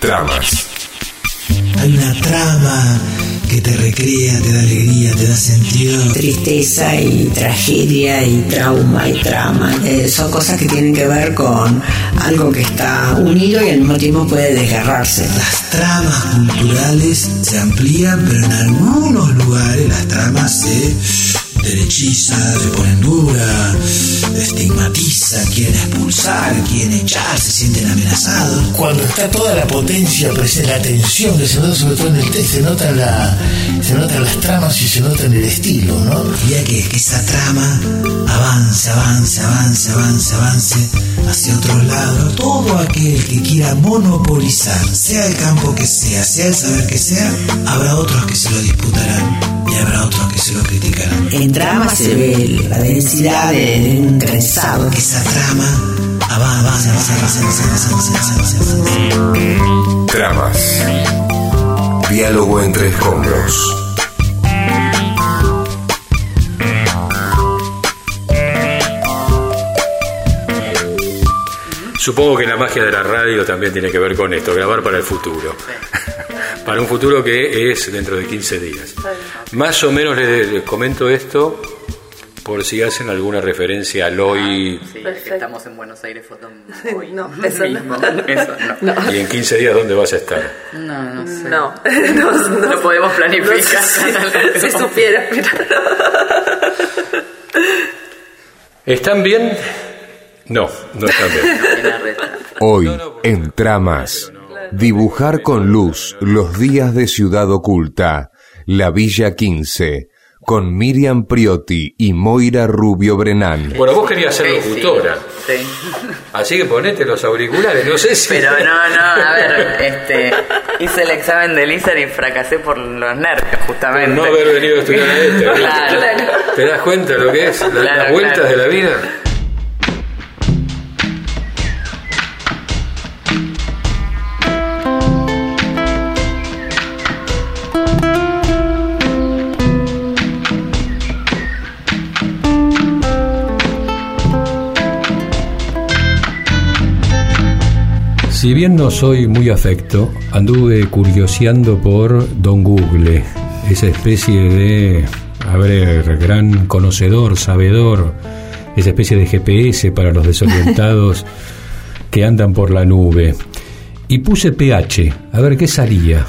Tramas. Hay una trama que te recrea, te da alegría, te da sentido. Tristeza y tragedia y trauma y trama. Son cosas que tienen que ver con algo que está unido y al mismo tiempo puede desgarrarse. Las tramas culturales se amplían, pero en algunos lugares las tramas se derechizan, se ponen duras, estigmatizan, quieren expulsar, quieren echar, se sienten amenazados. Cuando está toda la potencia presente, la tensión que se nota sobre todo en el texto, se notan las tramas y se nota en el estilo, ¿no? Quería que esa trama avance hacia otros lados. Todo aquel que quiera monopolizar, sea el campo que sea el saber que sea, habrá otros que se lo disputarán y habrá otros que se lo criticarán. En trama se ve la densidad de un trenzado. Que esa trama avance. Tramas. Diálogo entre escombros. Supongo que la magia de la radio también tiene que ver con esto, grabar para el futuro. Para un futuro que es dentro de 15 días. Más o menos les comento esto por si hacen alguna referencia al hoy. Sí, estamos en Buenos Aires Foto hoy. No, eso mismo. no. Eso no. ¿Y en 15 días dónde vas a estar? No sé. No podemos planificar. Si supiera. ¿Están bien? No están bien. Hoy, en Tramas, dibujar con luz los días de Ciudad Oculta, la Villa 15, con Miriam Priotti y Moira Rubio Brenán. Bueno, vos querías ser locutora. Sí. Así que ponete los auriculares, no sé si... Pero no, a ver, hice el examen de LISAR y fracasé por los nervios, justamente. Por no haber venido a estudiar a este. Claro. ¿Te das cuenta de lo que es? Las vueltas de la vida. Si bien no soy muy afecto, anduve curioseando por Don Google, esa especie de, gran conocedor, sabedor, esa especie de GPS para los desorientados que andan por la nube. Y puse pH, a ver qué salía.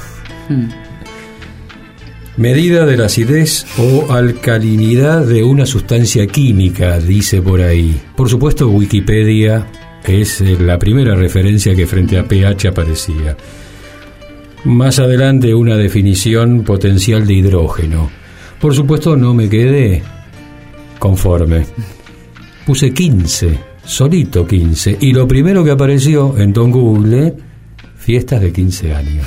Medida de la acidez o alcalinidad de una sustancia química, dice por ahí. Por supuesto, Wikipedia es la primera referencia que frente a pH aparecía. Más adelante una definición potencial de hidrógeno. Por supuesto no me quedé conforme. Puse 15, solito 15. Y lo primero que apareció en Don Google, fiestas de 15 años.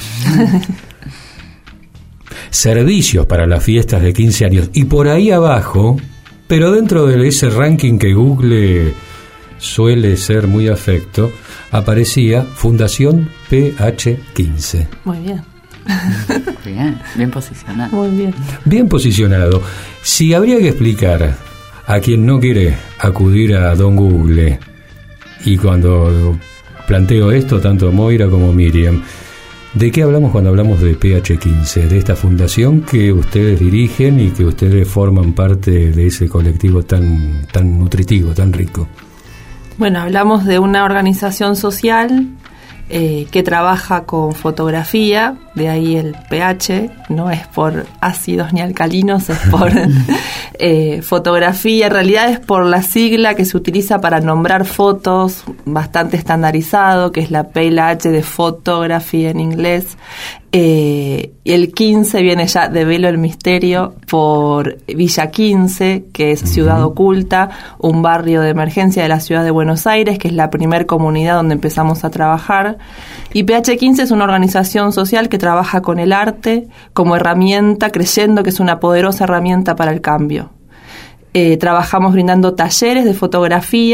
Servicios para las fiestas de 15 años. Y por ahí abajo, pero dentro de ese ranking que Google suele ser muy afecto, aparecía Fundación PH15. Muy bien. Bien posicionado. Muy bien. Bien posicionado. Si habría que explicar a quien no quiere acudir a Don Google, y cuando planteo esto, tanto Moira como Miriam, ¿de qué hablamos cuando hablamos de PH15? De esta fundación que ustedes dirigen y que ustedes forman parte de ese colectivo tan nutritivo, tan rico. Bueno, hablamos de una organización social que trabaja con fotografía, de ahí el pH, no es por ácidos ni alcalinos, es por fotografía, en realidad es por la sigla que se utiliza para nombrar fotos, bastante estandarizado, que es la P y la H de fotografía en inglés. Y el 15 viene ya de Velo el Misterio por Villa 15, que es Ciudad Oculta, un barrio de emergencia de la ciudad de Buenos Aires, que es la primer comunidad donde empezamos a trabajar. Y PH15 es una organización social que trabaja con el arte como herramienta, creyendo que es una poderosa herramienta para el cambio. Trabajamos brindando talleres de fotografía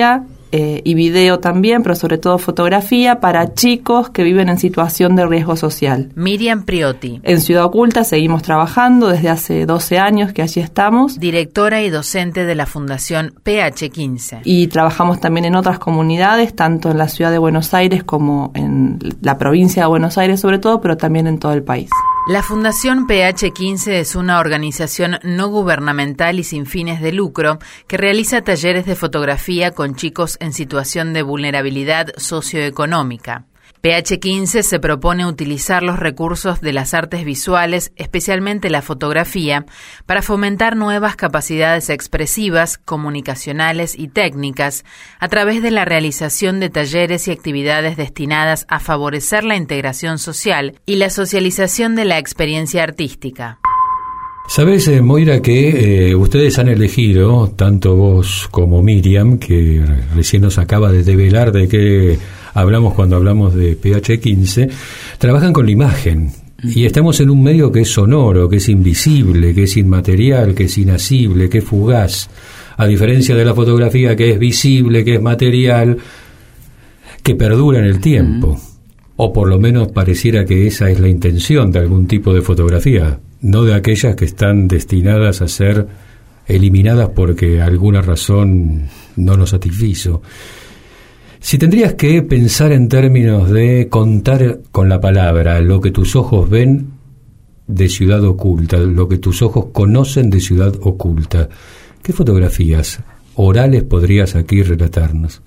y video también, pero sobre todo fotografía para chicos que viven en situación de riesgo social. Miriam Priotti. En Ciudad Oculta seguimos trabajando desde hace 12 años que allí estamos. Directora y docente de la Fundación PH15. Y trabajamos también en otras comunidades, tanto en la ciudad de Buenos Aires como en la provincia de Buenos Aires sobre todo, pero también en todo el país. La Fundación PH15 es una organización no gubernamental y sin fines de lucro que realiza talleres de fotografía con chicos en situación de vulnerabilidad socioeconómica. PH15 se propone utilizar los recursos de las artes visuales, especialmente la fotografía, para fomentar nuevas capacidades expresivas, comunicacionales y técnicas a través de la realización de talleres y actividades destinadas a favorecer la integración social y la socialización de la experiencia artística. Sabes, Moira, que ustedes han elegido, tanto vos como Miriam, que recién nos acaba de develar de qué hablamos cuando hablamos de PH15, trabajan con la imagen. Y estamos en un medio que es sonoro, que es invisible, que es inmaterial, que es inasible, que es fugaz. A diferencia de la fotografía, que es visible, que es material, que perdura en el tiempo. O por lo menos pareciera que esa es la intención de algún tipo de fotografía, no de aquellas que están destinadas a ser eliminadas porque alguna razón no nos satisfizo. Si tendrías que pensar en términos de contar con la palabra lo que tus ojos ven de Ciudad Oculta, lo que tus ojos conocen de Ciudad Oculta, ¿qué fotografías orales podrías aquí relatarnos?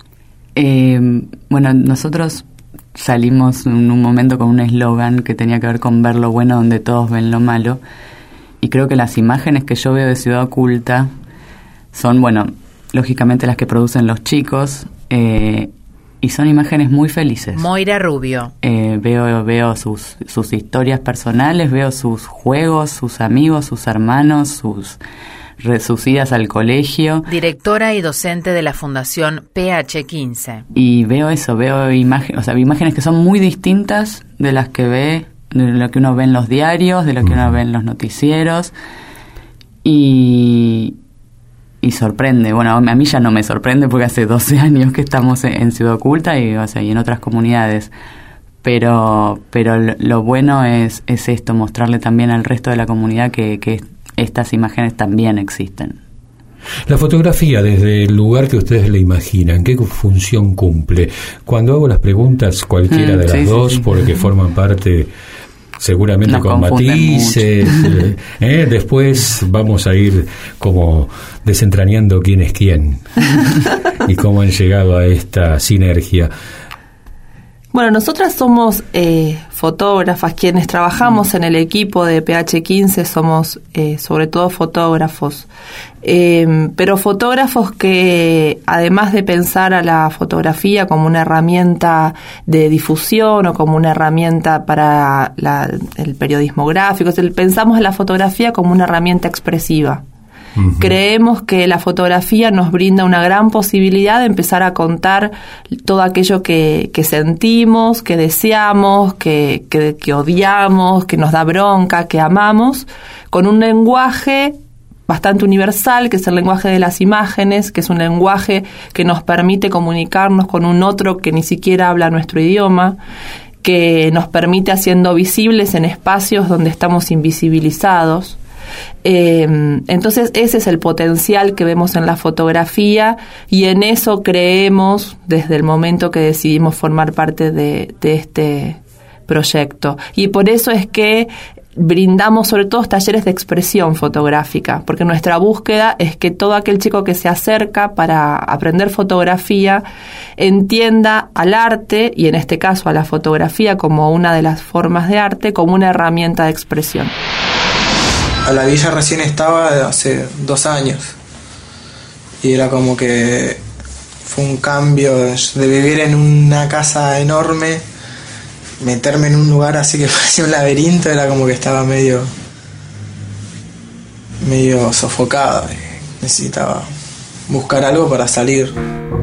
Bueno, nosotros salimos en un momento con un eslogan que tenía que ver con ver lo bueno donde todos ven lo malo, y creo que las imágenes que yo veo de Ciudad Oculta son, bueno, lógicamente las que producen los chicos, y son imágenes muy felices. Moira Rubio. Veo sus historias personales, veo sus juegos, sus amigos, sus hermanos, sus idas al colegio. Directora y docente de la Fundación PH15. Y veo imágenes que son muy distintas de las que de lo que uno ve en los diarios, de lo que uno ve en los noticieros. Y sorprende. Bueno, a mí ya no me sorprende porque hace 12 años que estamos en Ciudad Oculta y en otras comunidades. Pero lo bueno es esto, mostrarle también al resto de la comunidad que estas imágenes también existen. La fotografía, desde el lugar que ustedes le imaginan, ¿qué función cumple? Cuando hago las preguntas, cualquiera de las dos, porque forman parte seguramente con matices, después vamos a ir como desentrañando quién es quién y cómo han llegado a esta sinergia. Bueno, nosotras somos fotógrafas, quienes trabajamos en el equipo de PH15 somos sobre todo fotógrafos, pero fotógrafos que además de pensar a la fotografía como una herramienta de difusión o como una herramienta para el periodismo gráfico, pensamos a la fotografía como una herramienta expresiva. Uh-huh. Creemos que la fotografía nos brinda una gran posibilidad de empezar a contar todo aquello que sentimos, que deseamos, que odiamos, que nos da bronca, que amamos, con un lenguaje bastante universal, que es el lenguaje de las imágenes, que es un lenguaje que nos permite comunicarnos con un otro que ni siquiera habla nuestro idioma, que nos permite haciendo visibles en espacios donde estamos invisibilizados. Entonces ese es el potencial que vemos en la fotografía y en eso creemos desde el momento que decidimos formar parte de este proyecto, y por eso es que brindamos sobre todo talleres de expresión fotográfica, porque nuestra búsqueda es que todo aquel chico que se acerca para aprender fotografía entienda al arte, y en este caso a la fotografía como una de las formas de arte, como una herramienta de expresión. A la villa recién estaba hace 2 años y era como que fue un cambio de vivir en una casa enorme, meterme en un lugar así que parecía un laberinto, era como que estaba medio sofocado, necesitaba buscar algo para salir.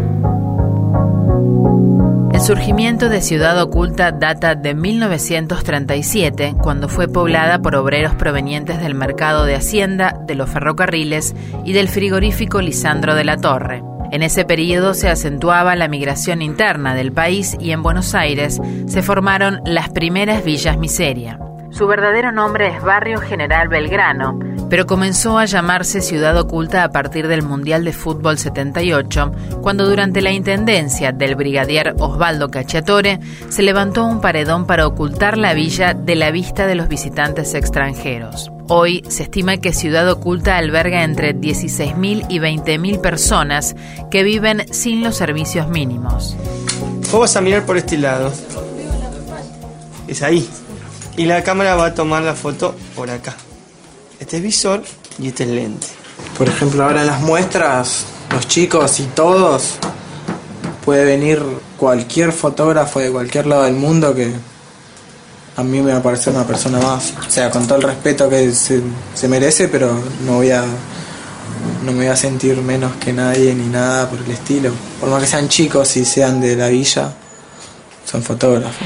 El surgimiento de Ciudad Oculta data de 1937, cuando fue poblada por obreros provenientes del mercado de Hacienda, de los ferrocarriles y del frigorífico Lisandro de la Torre. En ese periodo se acentuaba la migración interna del país y en Buenos Aires se formaron las primeras villas miseria. Su verdadero nombre es Barrio General Belgrano, pero comenzó a llamarse Ciudad Oculta a partir del Mundial de Fútbol 78, cuando durante la intendencia del brigadier Osvaldo Cacciatore se levantó un paredón para ocultar la villa de la vista de los visitantes extranjeros. Hoy se estima que Ciudad Oculta alberga entre 16.000 y 20.000 personas que viven sin los servicios mínimos. Vos vas a mirar por este lado. Es ahí. Y la cámara va a tomar la foto por acá. Este es visor y este es lente. Por ejemplo, ahora en las muestras, los chicos y todos, puede venir cualquier fotógrafo de cualquier lado del mundo que a mí me va a parecer una persona más. O sea, con todo el respeto que se merece, pero no me voy a sentir menos que nadie ni nada por el estilo. Por más que sean chicos y sean de la villa, son fotógrafos.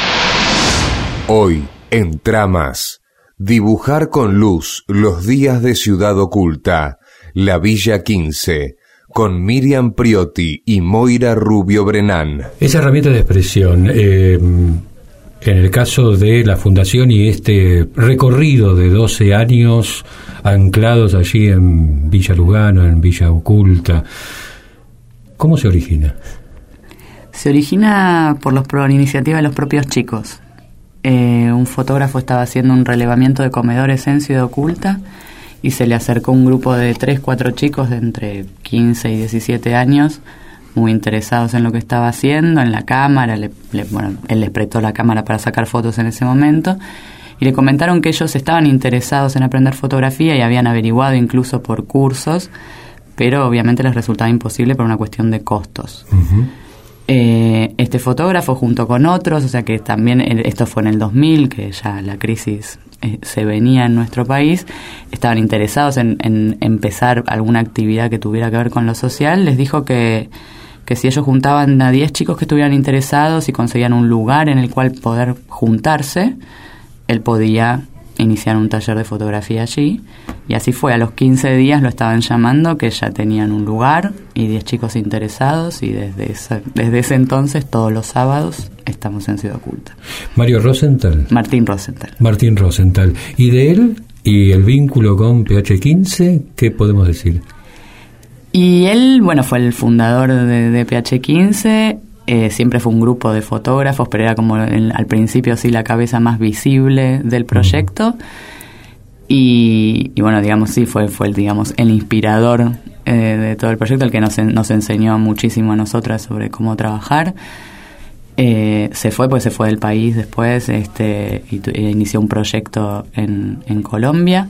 Hoy, en Tramas, dibujar con luz los días de Ciudad Oculta, la Villa 15, con Miriam Priotti y Moira Rubio Brenán. Esa herramienta de expresión, en el caso de la Fundación y este recorrido de 12 años anclados allí en Villa Lugano, en Villa Oculta, ¿cómo se origina? Se origina por iniciativa de los propios chicos. Un fotógrafo estaba haciendo un relevamiento de comedores en Ciudad Oculta y se le acercó un grupo de 3-4 chicos de entre 15 y 17 años, muy interesados en lo que estaba haciendo, en la cámara. Él les prestó la cámara para sacar fotos en ese momento y le comentaron que ellos estaban interesados en aprender fotografía y habían averiguado incluso por cursos, pero obviamente les resultaba imposible por una cuestión de costos. Uh-huh. Este fotógrafo junto con otros, o sea que también esto fue en el 2000, que ya la crisis se venía en nuestro país, estaban interesados en empezar alguna actividad que tuviera que ver con lo social. Les dijo que si ellos juntaban a 10 chicos que estuvieran interesados y conseguían un lugar en el cual poder juntarse, él podía iniciar un taller de fotografía allí, y así fue. A los 15 días lo estaban llamando, que ya tenían un lugar y 10 chicos interesados, y desde ese entonces todos los sábados estamos en Ciudad Oculta. Martín Rosenthal. ¿Y de él y el vínculo con PH15, qué podemos decir? Y él, fue el fundador de PH15. Siempre fue un grupo de fotógrafos, pero era como al principio sí la cabeza más visible del proyecto. Y digamos, sí, fue el inspirador de todo el proyecto, el que nos enseñó muchísimo a nosotras sobre cómo trabajar. Se fue del país después, inició un proyecto en Colombia.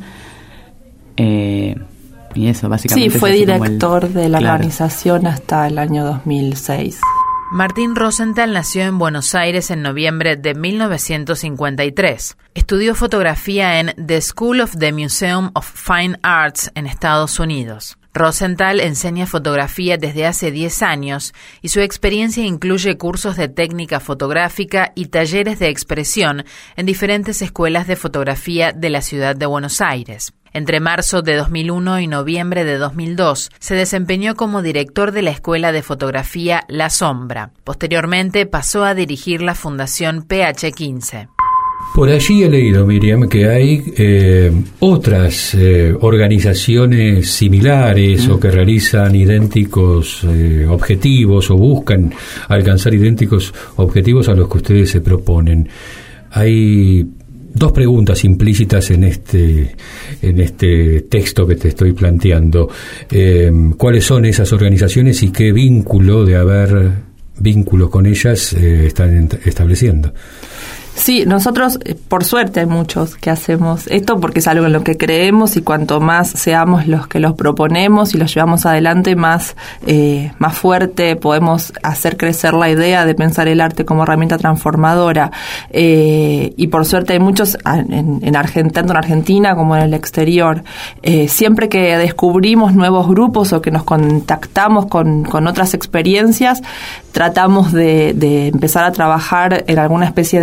Y eso, básicamente. Sí, fue director de la organización hasta el año 2006. Martín Rosenthal nació en Buenos Aires en noviembre de 1953. Estudió fotografía en The School of the Museum of Fine Arts en Estados Unidos. Rosenthal enseña fotografía desde hace 10 años y su experiencia incluye cursos de técnica fotográfica y talleres de expresión en diferentes escuelas de fotografía de la ciudad de Buenos Aires. Entre marzo de 2001 y noviembre de 2002 se desempeñó como director de la Escuela de Fotografía La Sombra. Posteriormente pasó a dirigir la Fundación PH15. Por allí he leído, Miriam, que hay otras organizaciones similares o que realizan idénticos objetivos o buscan alcanzar idénticos objetivos a los que ustedes se proponen. Hay dos preguntas implícitas en este texto que te estoy planteando. ¿Cuáles son esas organizaciones y qué vínculo de haber vínculos con ellas están estableciendo? Sí, nosotros, por suerte, hay muchos que hacemos esto porque es algo en lo que creemos, y cuanto más seamos los que los proponemos y los llevamos adelante, más fuerte podemos hacer crecer la idea de pensar el arte como herramienta transformadora. Y por suerte hay muchos, tanto en Argentina como en el exterior. Siempre que descubrimos nuevos grupos o que nos contactamos con otras experiencias, tratamos de empezar a trabajar en alguna especie de red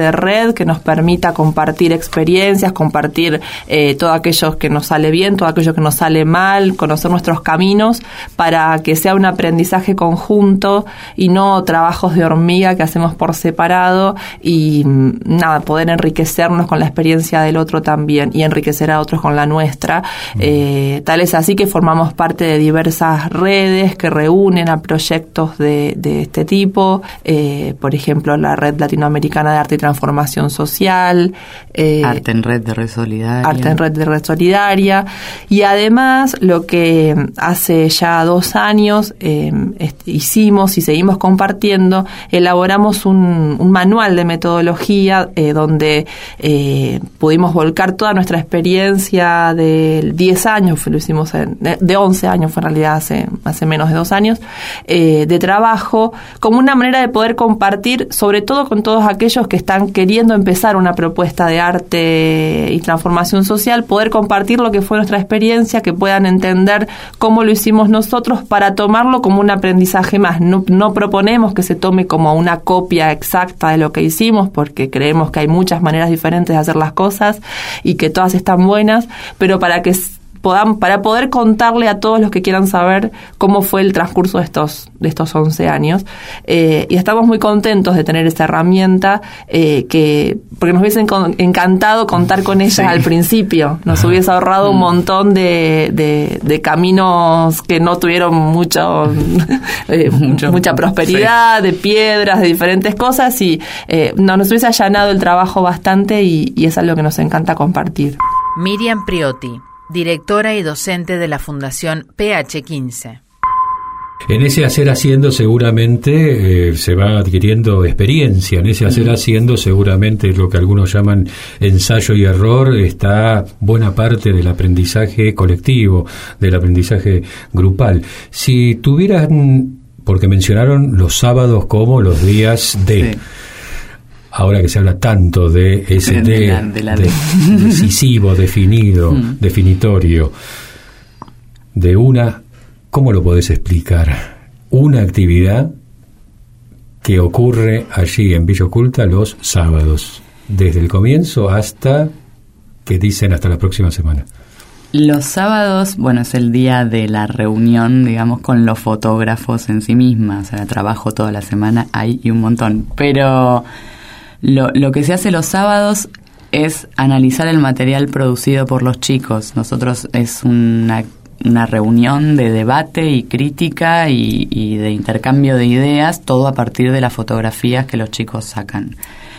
red que nos permita compartir experiencias, compartir todo aquello que nos sale bien, todo aquello que nos sale mal, conocer nuestros caminos, para que sea un aprendizaje conjunto y no trabajos de hormiga que hacemos por separado, y nada, poder enriquecernos con la experiencia del otro también y enriquecer a otros con la nuestra. Tal es así que formamos parte de diversas redes que reúnen a proyectos de este tipo, por ejemplo la Red Latinoamericana de Arte y Transformación Social, Arte en Red de Red Solidaria. Arte en Red de Red Solidaria, y además lo que hace ya 2 años hicimos y seguimos compartiendo, elaboramos un manual de metodología donde pudimos volcar toda nuestra experiencia de 10 años, lo hicimos de 11 años, fue en realidad hace menos de 2 años, de trabajo, como una manera de poder compartir, sobre todo con todos aquellos que están queriendo empezar una propuesta de arte y transformación social, poder compartir lo que fue nuestra experiencia, que puedan entender cómo lo hicimos nosotros, para tomarlo como un aprendizaje más. No proponemos que se tome como una copia exacta de lo que hicimos, porque creemos que hay muchas maneras diferentes de hacer las cosas y que todas están buenas, pero para poder contarle a todos los que quieran saber cómo fue el transcurso de estos 11 años. Y estamos muy contentos de tener esta herramienta, porque nos hubiese encantado contar con ella al principio. Nos hubiese ahorrado un montón de caminos que no tuvieron mucha prosperidad, de piedras, de diferentes cosas, y nos hubiese allanado el trabajo bastante, y es algo que nos encanta compartir. Miriam Priotti, directora y docente de la Fundación PH15. En ese hacer haciendo seguramente se va adquiriendo experiencia, en ese hacer haciendo seguramente lo que algunos llaman ensayo y error está buena parte del aprendizaje colectivo, del aprendizaje grupal. Si tuvieran, porque mencionaron los sábados como los días de... Sí. Ahora que se habla tanto de ese decisivo, definido, definitorio, de ¿cómo lo podés explicar? Una actividad que ocurre allí en Villa Oculta los sábados, desde el comienzo hasta, que dicen, hasta la próxima semana. Los sábados, bueno, es el día de la reunión, digamos, con los fotógrafos en sí mismas. O sea, trabajo toda la semana, hay y un montón. Pero lo que se hace los sábados es analizar el material producido por los chicos. Nosotros es una reunión de debate y crítica y de intercambio de ideas, todo a partir de las fotografías que los chicos sacan.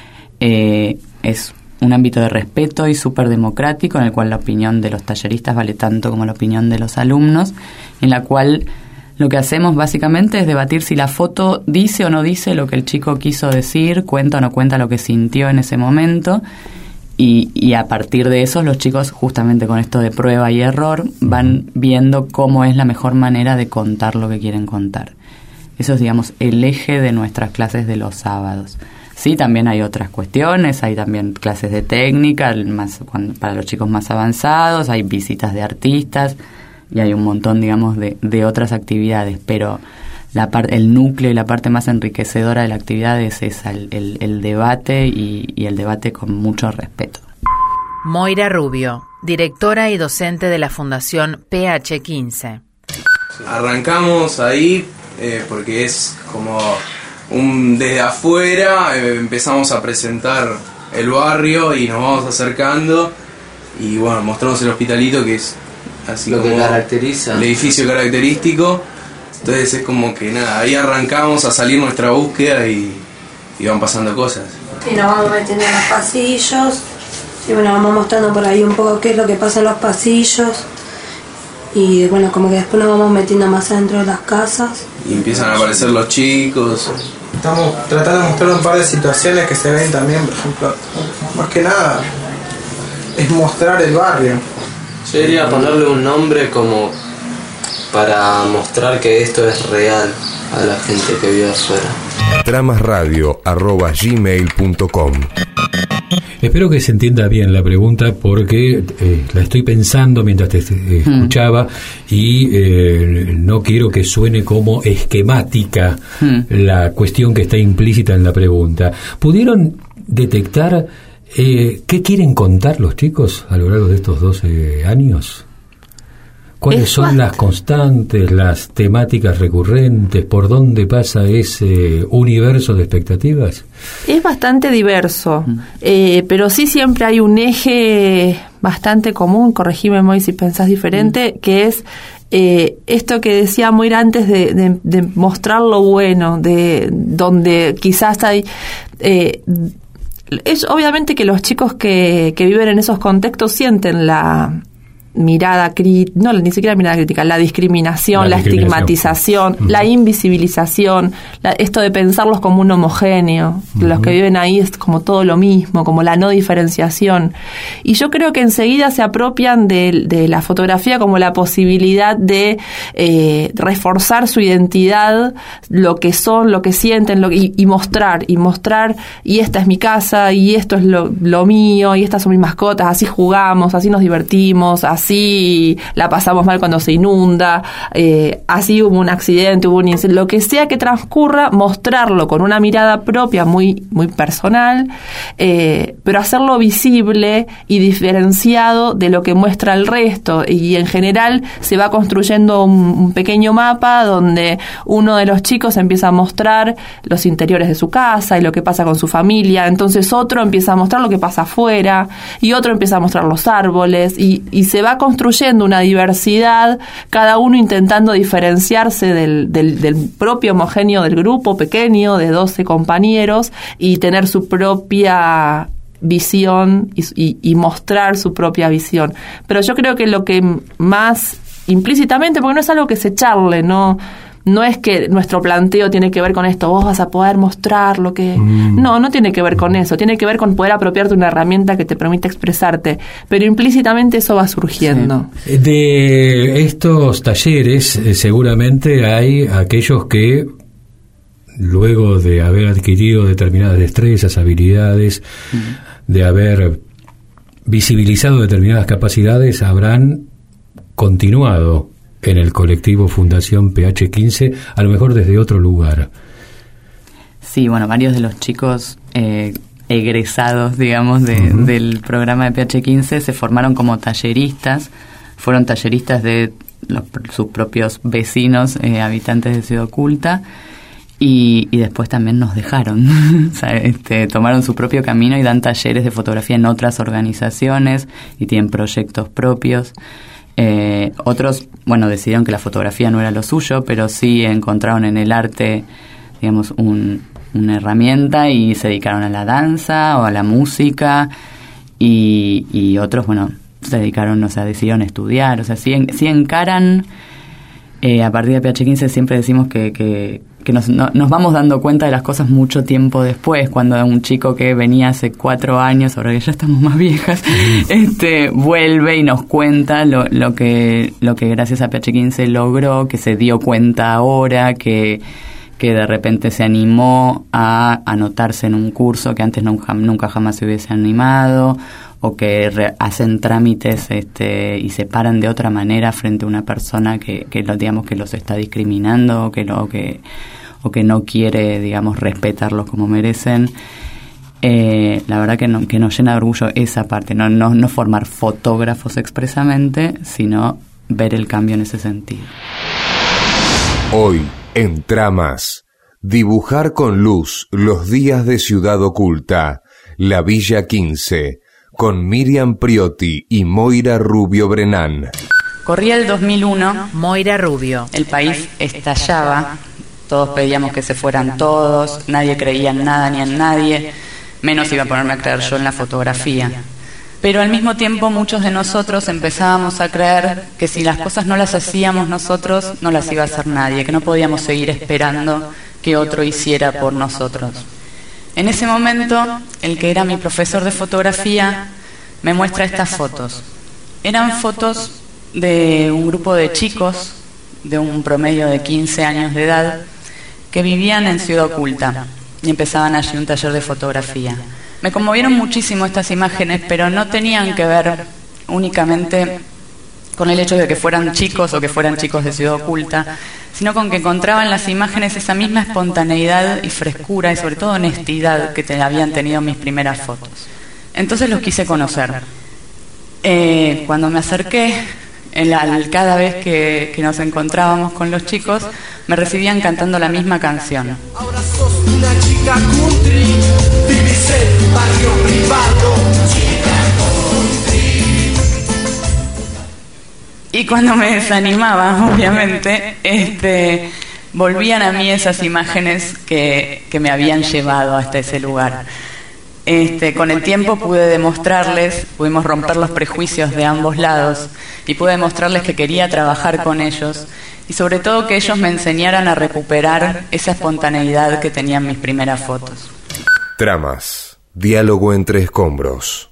Es un ámbito de respeto y súper democrático, en el cual la opinión de los talleristas vale tanto como la opinión de los alumnos, en la cual lo que hacemos básicamente es debatir si la foto dice o no dice lo que el chico quiso decir, cuenta o no cuenta lo que sintió en ese momento, y a partir de eso los chicos, justamente con esto de prueba y error, van viendo cómo es la mejor manera de contar lo que quieren contar. Eso es, digamos, el eje de nuestras clases de los sábados. Sí, también hay otras cuestiones, hay también clases de técnica, para los chicos más avanzados, hay visitas de artistas y hay un montón, digamos, de otras actividades, pero el núcleo y la parte más enriquecedora de la actividad es esa, el debate y el debate con mucho respeto. Moira Rubio, directora y docente de la Fundación PH15. Arrancamos ahí porque es como desde afuera empezamos a presentar el barrio y nos vamos acercando y bueno, mostramos el hospitalito, que es así lo como que caracteriza el edificio característico. Entonces es como que nada, ahí arrancamos a salir nuestra búsqueda y van pasando cosas. Y nos vamos metiendo en los pasillos y bueno, vamos mostrando por ahí un poco qué es lo que pasa en los pasillos y bueno, como que después nos vamos metiendo más adentro de las casas. Y empiezan a aparecer los chicos. Estamos tratando de mostrar un par de situaciones que se ven también, por ejemplo, más que nada es mostrar el barrio. Yo diría ponerle un nombre como para mostrar que esto es real a la gente que vive afuera. tramasradio@gmail.com. Espero que se entienda bien la pregunta porque la estoy pensando mientras te escuchaba y no quiero que suene como esquemática la cuestión que está implícita en la pregunta. ¿Pudieron detectar qué quieren contar los chicos a lo largo de estos 12 años. ¿Cuáles son las constantes, las temáticas recurrentes? ¿Por dónde pasa ese universo de expectativas? Es bastante diverso, pero sí siempre hay un eje bastante común, corregime Moy si pensás diferente, que es esto que decía Moira antes de mostrar lo bueno, de donde quizás hay... es obviamente que los chicos que viven en esos contextos sienten la mirada crítica, no, ni siquiera mirada crítica, la discriminación, la estigmatización, la invisibilización, esto de pensarlos como un homogéneo, los que viven ahí es como todo lo mismo, como la no diferenciación. Y yo creo que enseguida se apropian de la fotografía como la posibilidad de reforzar su identidad, lo que son, lo que sienten, y mostrar, y esta es mi casa, y esto es lo mío, y estas son mis mascotas, así jugamos, así nos divertimos, así la pasamos mal cuando se inunda, así hubo un accidente, hubo un incendio, lo que sea que transcurra, mostrarlo con una mirada propia muy, muy personal, pero hacerlo visible y diferenciado de lo que muestra el resto. Y en general se va construyendo un pequeño mapa donde uno de los chicos empieza a mostrar los interiores de su casa y lo que pasa con su familia, entonces otro empieza a mostrar lo que pasa afuera y otro empieza a mostrar los árboles y se va construyendo una diversidad, cada uno intentando diferenciarse del propio homogéneo del grupo pequeño de 12 compañeros y tener su propia visión y mostrar su propia visión. Pero yo creo que lo que más implícitamente, porque no es algo que se charle, no es que nuestro planteo tiene que ver con esto, vos vas a poder mostrar lo que... No tiene que ver con eso, tiene que ver con poder apropiarte una herramienta que te permite expresarte, pero implícitamente eso va surgiendo. Sí. De estos talleres seguramente hay aquellos que luego de haber adquirido determinadas destrezas, habilidades, de haber visibilizado determinadas capacidades, habrán continuado en el colectivo Fundación PH15, a lo mejor desde otro lugar. Sí, bueno, varios de los chicos egresados, digamos, del programa de PH15 se formaron como talleristas, fueron talleristas de sus propios vecinos, habitantes de Ciudad Oculta, y después también nos dejaron, o sea, tomaron su propio camino y dan talleres de fotografía en otras organizaciones y tienen proyectos propios. Otros, bueno, decidieron que la fotografía no era lo suyo, pero sí encontraron en el arte, digamos, una herramienta y se dedicaron a la danza o a la música y otros, bueno, se dedicaron, o sea, decidieron estudiar, o sea, sí encaran, a partir de PH15 siempre decimos que nos vamos dando cuenta de las cosas mucho tiempo después, cuando un chico que venía hace 4 años, ahora que ya estamos más viejas, vuelve y nos cuenta lo que gracias a PH15 logró, que se dio cuenta ahora, que de repente se animó a anotarse en un curso que antes nunca jamás se hubiese animado, o que hacen trámites y se paran de otra manera frente a una persona que digamos que los está discriminando, o que no quiere, digamos, respetarlos como merecen. La verdad que nos llena de orgullo esa parte, no formar fotógrafos expresamente, sino ver el cambio en ese sentido. Hoy, en Tramas, dibujar con luz los días de Ciudad Oculta, la Villa 15, con Miriam Priotti y Moira Rubio Brenán. Corría el 2001, Moira Rubio. El país estallaba, todos pedíamos que se fueran todos, nadie creía en nada ni en nadie, menos iba a ponerme a creer yo en la fotografía. Pero al mismo tiempo muchos de nosotros empezábamos a creer que si las cosas no las hacíamos nosotros, no las iba a hacer nadie, que no podíamos seguir esperando que otro hiciera por nosotros. En ese momento, el que era mi profesor de fotografía me muestra estas fotos. Eran fotos de un grupo de chicos de un promedio de 15 años de edad que vivían en Ciudad Oculta y empezaban allí un taller de fotografía. Me conmovieron muchísimo estas imágenes, pero no tenían que ver únicamente con el hecho de que fueran chicos o que fueran chicos de Ciudad Oculta, sino con que encontraba en las imágenes esa misma espontaneidad y frescura y sobre todo honestidad que habían tenido mis primeras fotos. Entonces los quise conocer. Cuando me acerqué, cada vez que nos encontrábamos con los chicos, me recibían cantando la misma canción. Ahora sos una chica country, vivís en barrio privado, chica country. Y cuando me desanimaba, obviamente, volvían a mí esas imágenes que me habían llevado hasta ese lugar. Con el tiempo pudimos romper los prejuicios de ambos lados y pude demostrarles que quería trabajar con ellos y sobre todo que ellos me enseñaran a recuperar esa espontaneidad que tenían mis primeras fotos. Tramas, diálogo entre escombros.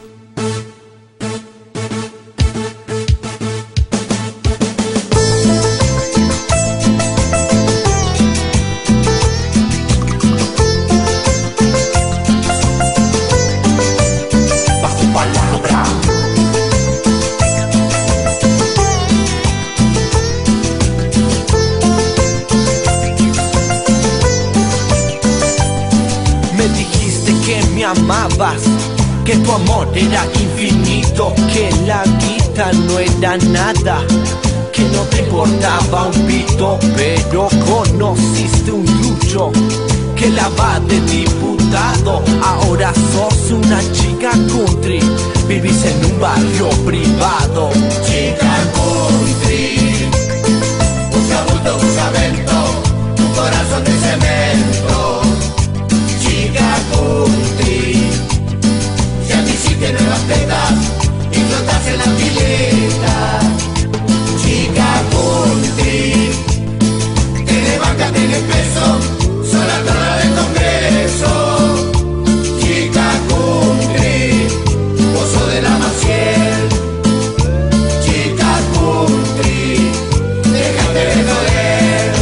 Amabas, que tu amor era infinito, que la guita no era nada, que no te importaba un pito, pero conociste un trucho que la va de diputado. Ahora sos una chica country, vivís en un barrio privado. Chica country, usa bulto, usa vento, tu corazón de cemento. Chica country, si a ti sí que nuevas tetas y flotas en la pileta. Chica country, tiene banca, tiene peso, sola torre de Congreso. Chica country, pozo de la Maciel. Chica country, déjate de joder.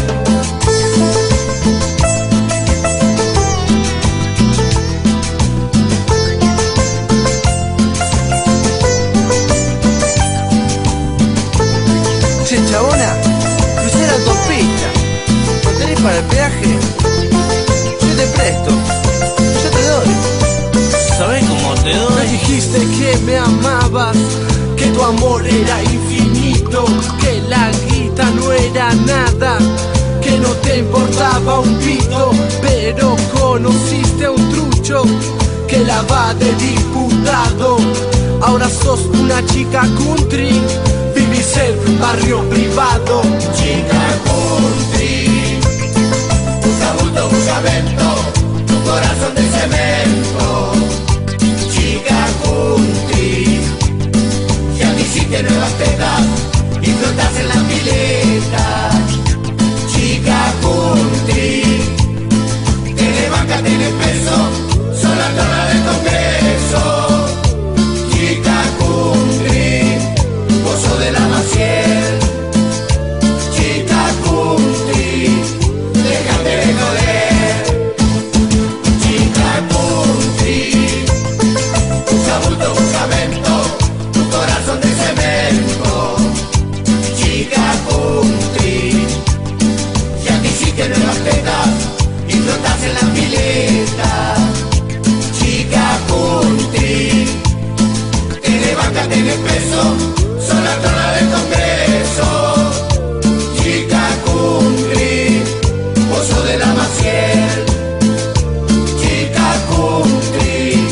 Che, chabona, crucé la autopista. ¿No tenés para el peaje? Yo te presto, yo te doy. ¿Sabés cómo te doy? Me dijiste que me amabas, que tu amor era infinito, que la guita no era nada, que no te importaba un pito, pero conociste a un trucho que la va de diputado. Ahora sos una chica country, vivís en barrio privado. Chica country, usa bulto, usa vento, tu corazón de cemento. Chica country, si a ti sí que nuevas tetas y flotas en la pileta. Chica country, tiene banca, tiene peso, sola torre de Congreso. Chica country, pozo de la Maciel. Chica country, déjate de joder. Chica country, usa bulto, usa vento, tu corazón de cemento. Chica country, si a ti sí que nuevas tetas y flotas en la pileta. Chica country, tiene banca, tiene peso, sola torre de Congreso. Chica country, pozo de la Maciel. Chica country,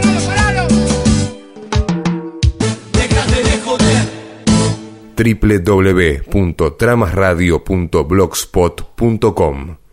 déjate de joder. www.tramasradio.blogspot.com